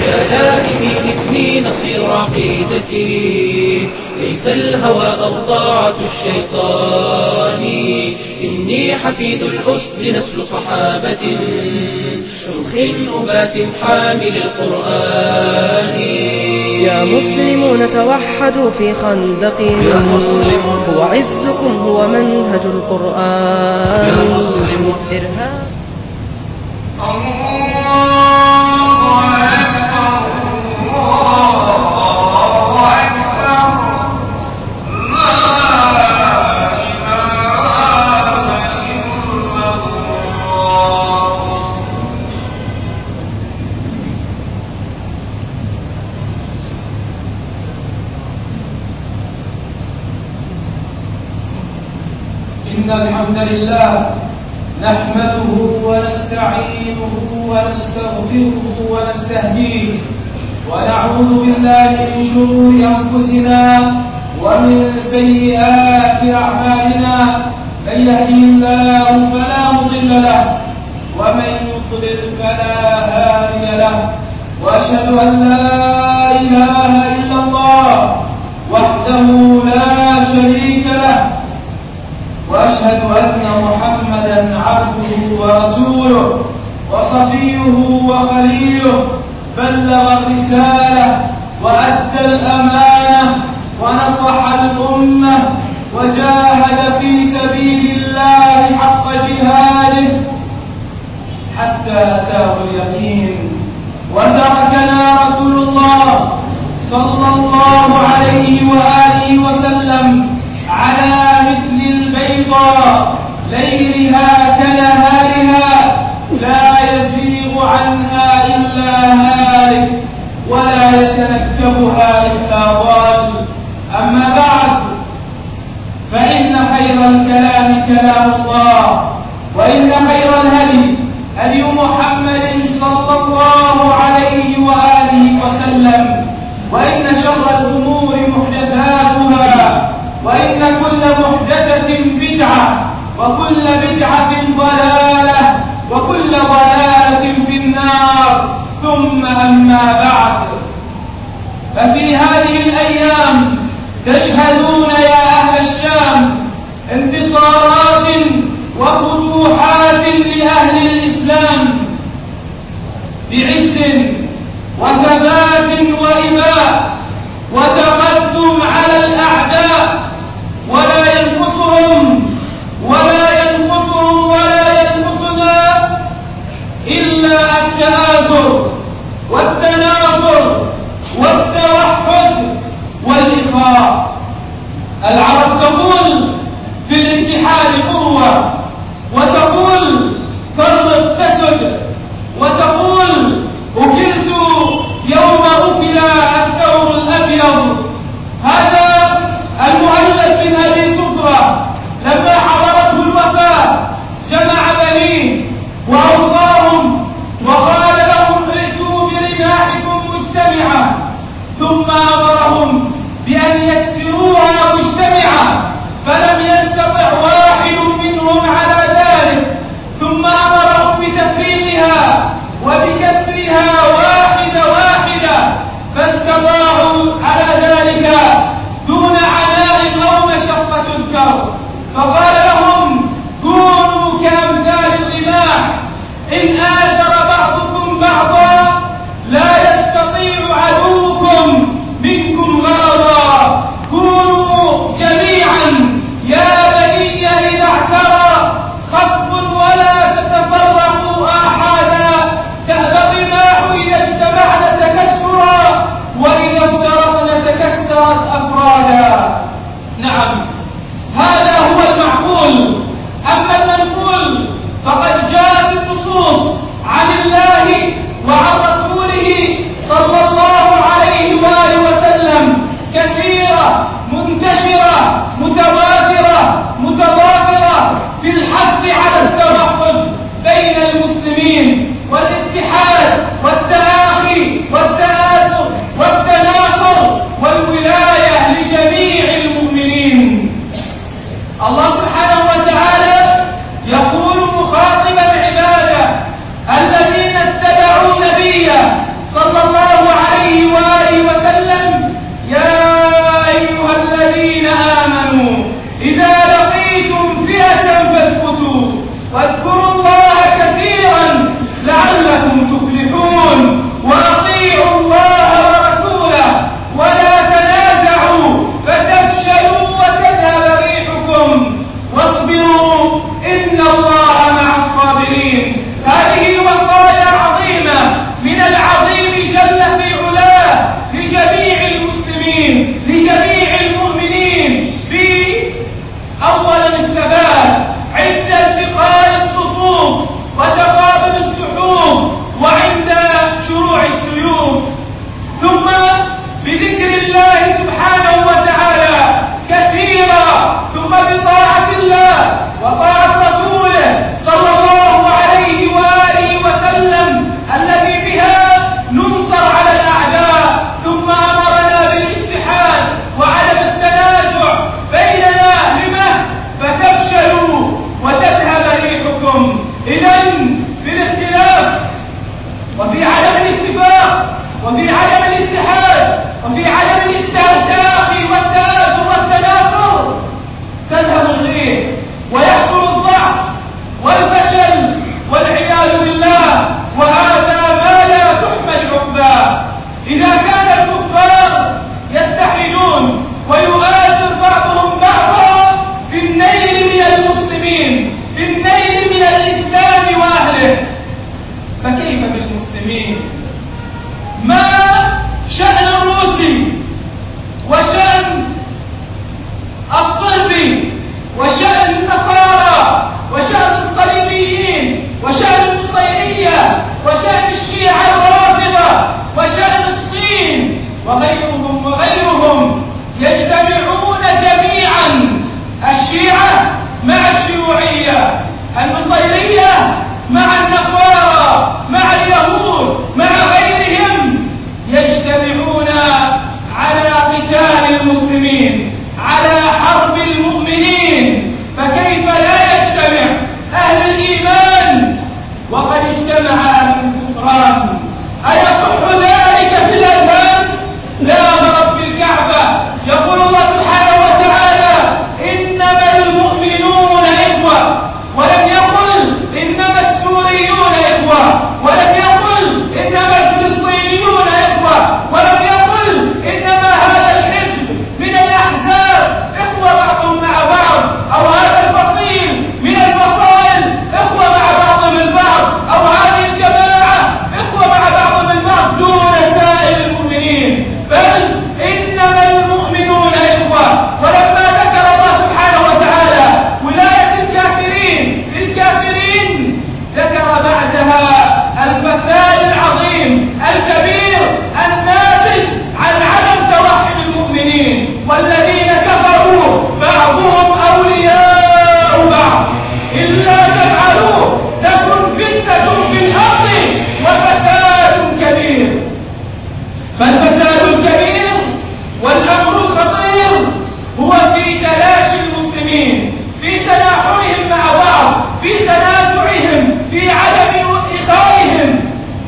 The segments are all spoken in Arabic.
يا لائمي ابني نصير عقيدتي، ليس الهوى أو طاعة الشيطان. إني حفيد الأسد نسل صحابة، شمخ أبات حامل القرآن. يا مسلمون توحدوا في خندق، يا مسلمون هو عزكم هو منهج القرآن. يا مسلمون إرهاب إن الحمد لله نحمده ونستعينه ونستغفره ونستهديه، ونعوذ بالله من شرور أنفسنا ومن سيئات أعمالنا. من يهده الله فلا مضل له، ومن يضلل فلا هادي له. وأشهد أن لا إله إلا الله وحده لا شريك له، وأشهد أن محمدا عبده ورسوله وصفيه وخليله، بلغ الرسالة وأدى الأمانة ونصح الأمة وجاهد في سبيل الله حق جهاده حتى أتاه اليقين. وتركنا رسول الله صلى الله عليه وآله وسلم على مثل البيضاء ليلها كنهارها، لا يزيغ عنها إلا هالك ولا يتنكبها إلا ضال. أما بعد، فإن خير الكلام كلام الله، وإن خير الهدي هدي محمد صلى الله عليه وآله وسلم، وإن شر الأمور محدثاتها، وإن كل محدثة بدعة، وكل بدعة ضلالة، وكل ضلالة في النار. ثم أما بعد، ففي هذه الأيام تشهدون يا أهل الشام انتصارات وفتوحات لأهل الإسلام بعز وثبات وإباء وتقدم على الأعداء، ولا ينقصهم ولا ينقصنا إلا التآزر والتناصر والتوحد والإخاء. العرب تقول في الاتحاد قوة، وتقول فرق تسد، وتقول أكلت يوم أكل الثور الأبيض. هذا المؤلف من أبي صفرة لما حضرته الوفاة جمع بنيه وأوصاهم وقال لهم ائتوا برماحكم مجتمعة، ثم أمرهم بأن يكسروها مجتمعة، فلم يستطع واحد منهم على ذلك، ثم أمرهم بتفريقها وبكسرها واحدة واحدة، فاستطاعوا على ذلك دون عناء أو مشقة تذكر. فقال لهم كونوا كأمثال الرماح، إن آثر بعضكم بعضا لا يستطيع عدوكم منكم غرضا. كونوا جميعا يا بني إذا اعترى خطب ولا تتفرقوا آحادا، تأبى الرماح إذا اجتمعن تكسرا، وإذا افترقن تكسرت أفرادا. نعم، هذا هو المعقول. أما المنقول فقد جاءت النصوص عن الله وعن رسوله صلى الله عليه وآله وسلم كثيرة منتشرة متواترة متضافرة في الحث على التوحد بين المسلمين والاتحاد والتآخي والتآثر والتناصر والولاية لجميع المؤمنين. الله سبحانه وتعالى يقول مخاطبا عباده الذين اتبعوا نبيه صلى الله عليه وآله وسلم: يا أيها الذين آمنوا إذا لقيتم فئة فاثبتوا واذكروا الله كثيرا لعلكم تفلحون وأطيعوا الله ورسوله ولا تنازعوا فتفشلوا وتذهب ريحكم واصبروا إن الله مع الصابرين. هذه وصايا عظيمة من العظيم جل في علاه لجميع المسلمين لجميع المؤمنين في أولا الثبات عند التقاء الصفوف وتقابل السحوب وعند شروع السيوف، ثم بذكر الله سبحانه وتعالى كثيرا، ثم بطاعة الله وطاعة رسوله صلى الله عليه وآله وسلم الذي بها ننصر على الأعداء، ثم أمرنا بالاتحاد وعدم التنازع بيننا همة فتفشلوا وتذهب ريحكم. إذن في الاختلاف وفي عدم الاتفاق وفي عدم الاتحاد وفي عدم التآخي والتآثر والتناصر تذهب الريح ويحصل الضعف والفشل والعياذ بالله، وهذا ما لا تحمد عقباه. إذا كان الكفار يتحدون ويؤثر بعضهم بعضا في النيل من المسلمين في النيل من الإسلام وأهله، فكيف بالمسلمين؟ ما شأن الروسي وشأن الصربي وشأن النصارى وشأن الصليبيين وشأن النصيرية وشأن الشيعة الرافضة وشأن الصين وغيرهم يجتمعون جميعا، الشيعة مع الشيوعية، النصيرية مع النصارى مع اليهود مع غيرهم، يجتمعون على قتال المسلمين على حرب المؤمنين، فكيف لا يجتمع أهل الإيمان وقد اجتمع أهل الكفران؟ أيصح ذلك في الأذهان؟ لا ورب الكعبة يقول الله سبحانه وتعالى: إنما المؤمنون إخوة، ولم يقل إنما السوريون إخوة، ولم يقل إنما الفلسطينيون إخوة، ولم يقل إنما هذا الحزب من الأحزاب إخوة بعضهم مع بعض، أو هذا الفصيل من الفصائل إخوة مع بعضهم البعض، أو هذه الجماعة إخوة مع بعضهم البعض دون سائر المؤمنين، بل إنما المؤمنون إخوة. ولما ذكر الله سبحانه وتعالى ولاية الكافرين للكافرين ذكر بعدها الفساد العظيم الكبير الناتج عن عدم توحد المؤمنين، والذين كفروا بعضهم أولياء بعض إلا تفعلوا تكن فتنة في الأرض وفساد كبير. فالفساد الكبير والأمر الخطير هو في تلاشي المسلمين، في تناحرهم مع بعض، في تنازعهم، في عدم إخائهم.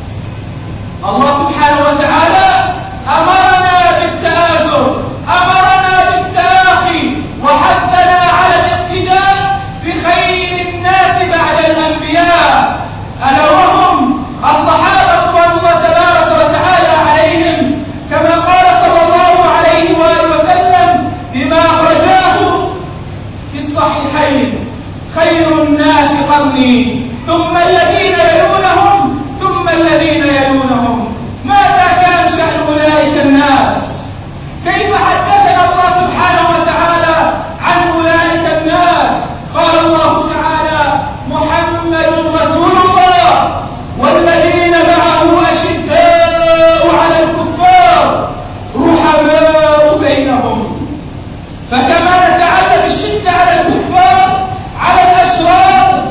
الله سبحانه وتعالى أمرنا بالتآثر، أمرنا بالتآخي، وحثنا على الاقتداء بخير الناس بعد الأنبياء، ألا وهم الصحابة رضوان الله تبارك وتعالى عليهم، كما قال صلى الله عليه وآله وسلم بما أخرجاه في الصحيحين: خير الناس قرني ثم الذين يلونهم ثم الذين يلونهم. ماذا كان شأن أولئك الناس؟ كيف حدثنا الله سبحانه وتعالى عن أولئك الناس؟ قال الله تعالى: محمد رسول الله والذين معه أشداء على الكفار رحماء بينهم. فكما نتعلم الشدة على الكفار على الأشرار،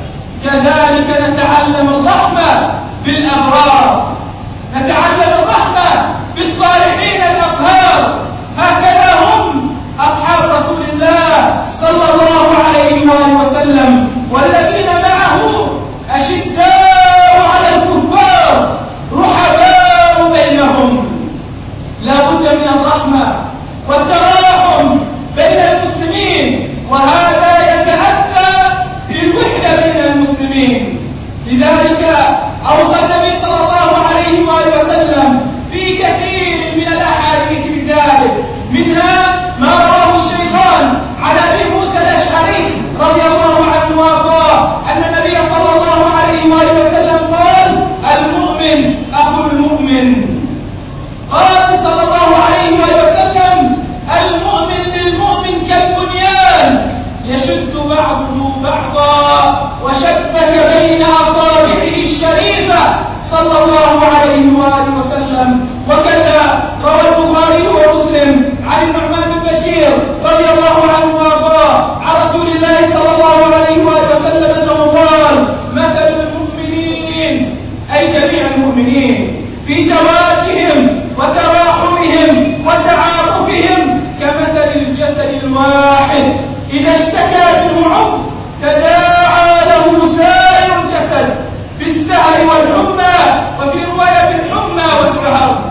كذلك نتعلم الرحمة بالأبرار، نتعلم الرحمة بالصالحين الأطهار. هكذا هم أصحاب رسول الله صلى الله عليه وآله وسلم، والذين معه أشداء على الكفار رحماء أوصى النبي صلى الله عليه وآله وسلم في كثير من الأحاديث بذلك، منها ما رواه الشيخان عن أبي موسى الأشعري رضي الله عنه وارضاه أن النبي صلى الله عليه وآله وسلم قال: المؤمن أخو المؤمن. قال صلى الله عليه وآله وسلم: المؤمن للمؤمن كالبنيان يشد بعضه بعضا وشبك بين أصابعه الشريفة صلى الله عليه وآله وسلم. وكذا روى البخاري ومسلم عن النعمان بن بشير رضي الله عنه وارضاه عن رسول الله صلى الله عليه وآله وسلم أنه قال: مثل المؤمنين أي جميع المؤمنين في توادهم وتراحمهم وتعاطفهم كمثل الجسد الواحد إذا اشتكى منه عضو تداعى له سائر الجسد بالسهر والحمى، وفي رواية بالحمى والسهر.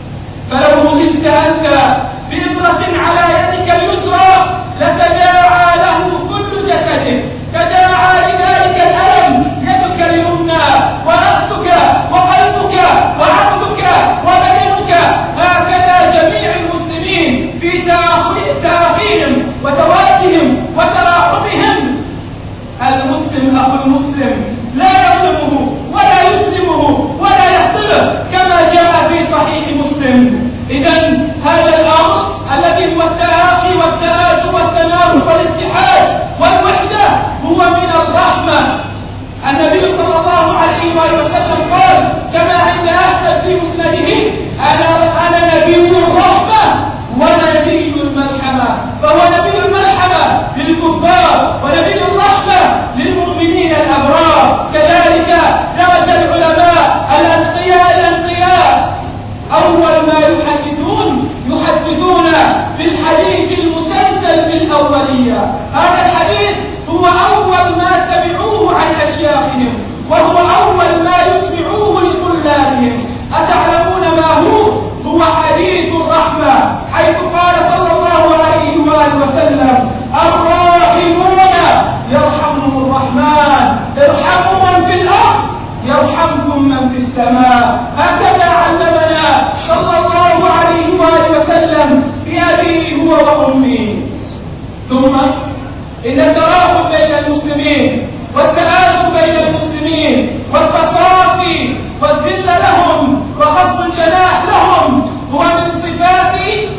فلو مغزت أنت بإبرة على يدك اليسرى لتداعى له كل جسدك، تداعى لذلك الألم يدك اليمنى ورأسك وقلبك وعقلك وبدنك. هكذا جميع المسلمين في تآخيهم وتوادهم وتراحمهم. المسلم أخو المسلم لا يظلمه ولا يسلمه ولا يحصله كما جاء في صحيح مسلم. إذن هذا الأمر الذي هو التآخي والتآسف والتناصر والاتحاد والوحدة هو من الرحمة. النبي صلى الله عليه وآله وسلم قال كما عند أحمد في مسنده: أنا نبي الرحمة ونبي الملحمة. فهو نبي الملحمة للكفار ونبي الرحمة للمؤمنين الأبرار. كذلك درج العلماء الأنقياء أول ما يحدثون في الحديث المسلسل بالأولية. هذا الحديث هو أول ما سمعوه عن أشياخهم، وهو أول ما يسمعوه لطلابهم. أتعلمون ما هو؟ هو حديث الرحمة، حيث قال صلى الله عليه وآله وسلم: الراحمون يرحمهم الرحمن، ارحموا من في الأرض يرحمكم من في السماء. هكذا علمنا صلى الله عليه وآله وسلم بأبيه هو وأمه. ثم إن التراحم بين المسلمين والتآلف بين المسلمين والتصافي والذل لهم وخفض الجناح لهم هو من صفات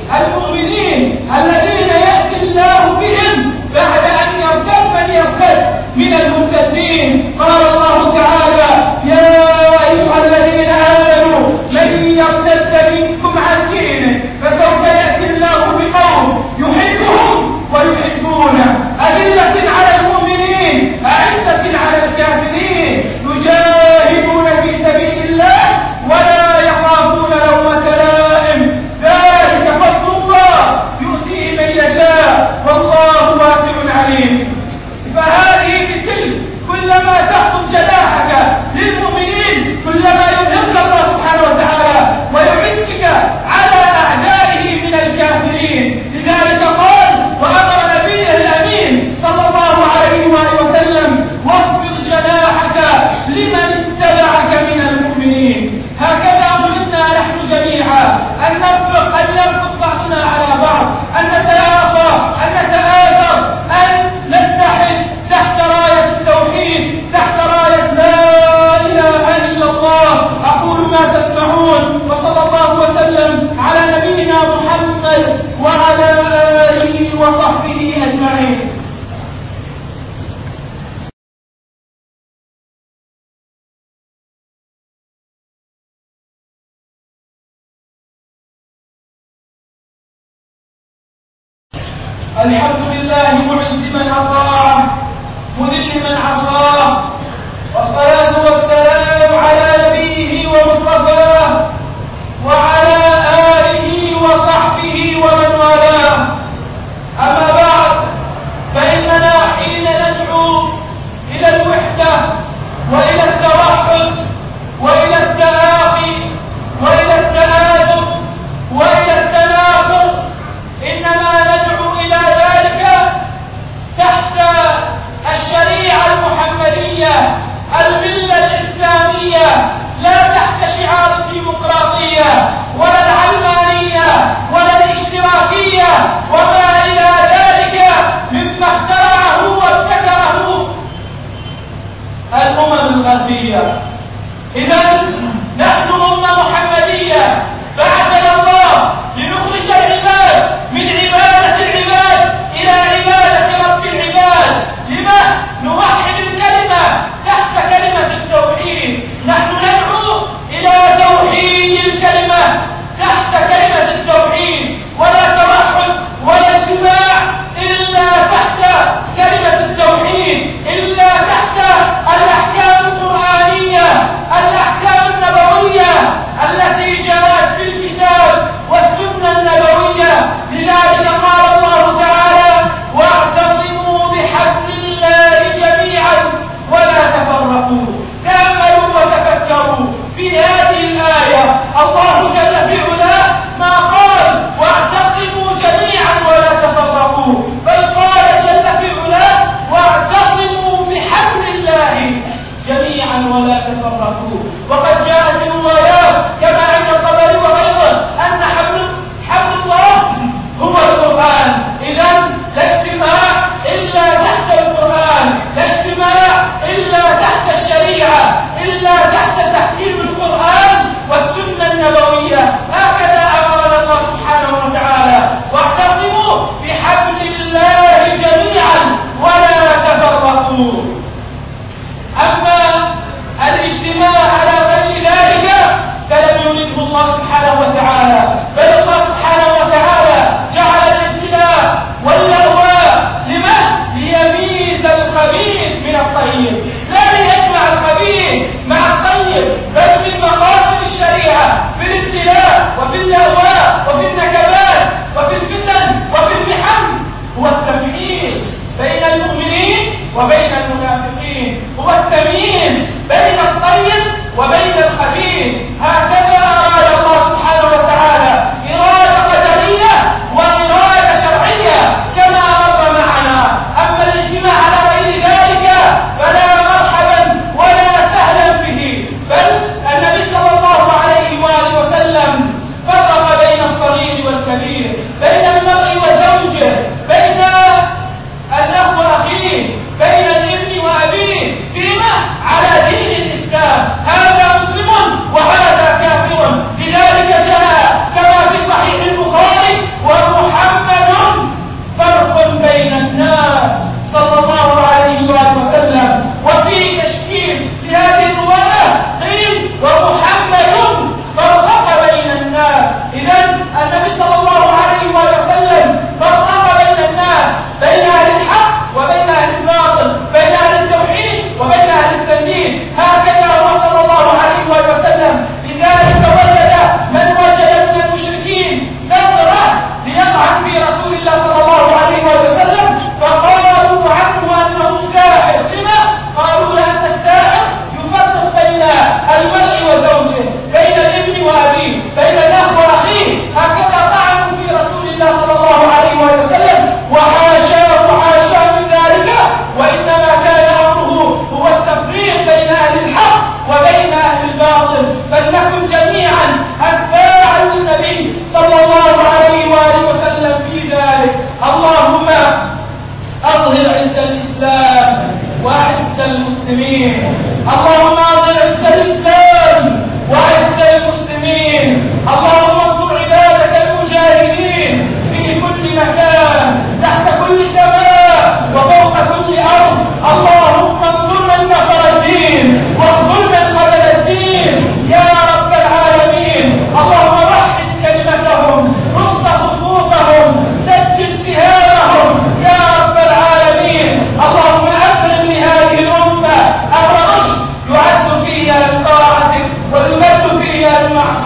المؤمنين الذين يأتي الله بهم بعد أن يرتد من يرتد من المرتدين. قال الله تعالى: يا أيها الذين آمنوا من يرتد منكم عن دينه فسوف يأتي الله بقوم يحبهم ويحبونه، أذلة على المؤمنين أعزة على الكافرين، يجاهدون في سبيل الله ولا يخافون لومة لائم، ذلك فضل الله يؤتيه من يشاء والله واسع عليم. فهذه مثل كلما تخطب جناحك للمؤمنين كلما يظهرك الله سبحانه وتعالى ويعزك على أعدائه من الكافرين. لذلك قال وأمر نبيه الأمين صلى الله عليه وآله وسلم: واخفض جناحك لمن اتبعك من المؤمنين. هكذا أمرنا نحن جميعا أن ننفق بعضنا على بعض، أن نتآخى، أن نتآثر، أن نتحد تحت راية التوحيد، تحت راية لا إله إلا الله. أقول ما تسمعون، وصلى الله وسلم على نبينا محمد وعلى آله وصحبه أجمعين. الحمد لله معز من أطاعه مذل من عصاه، والصلاة والسلام على نبيه ومصطفاه وعلى آله وصحبه ومن والاه. أما بعد، فإننا حين ندعو إلى الوحدة وإلى التوحد وإلى التآخي وإلى التآلف وإلى التناصر إنما ندعو إلى ذلك تحت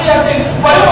معصية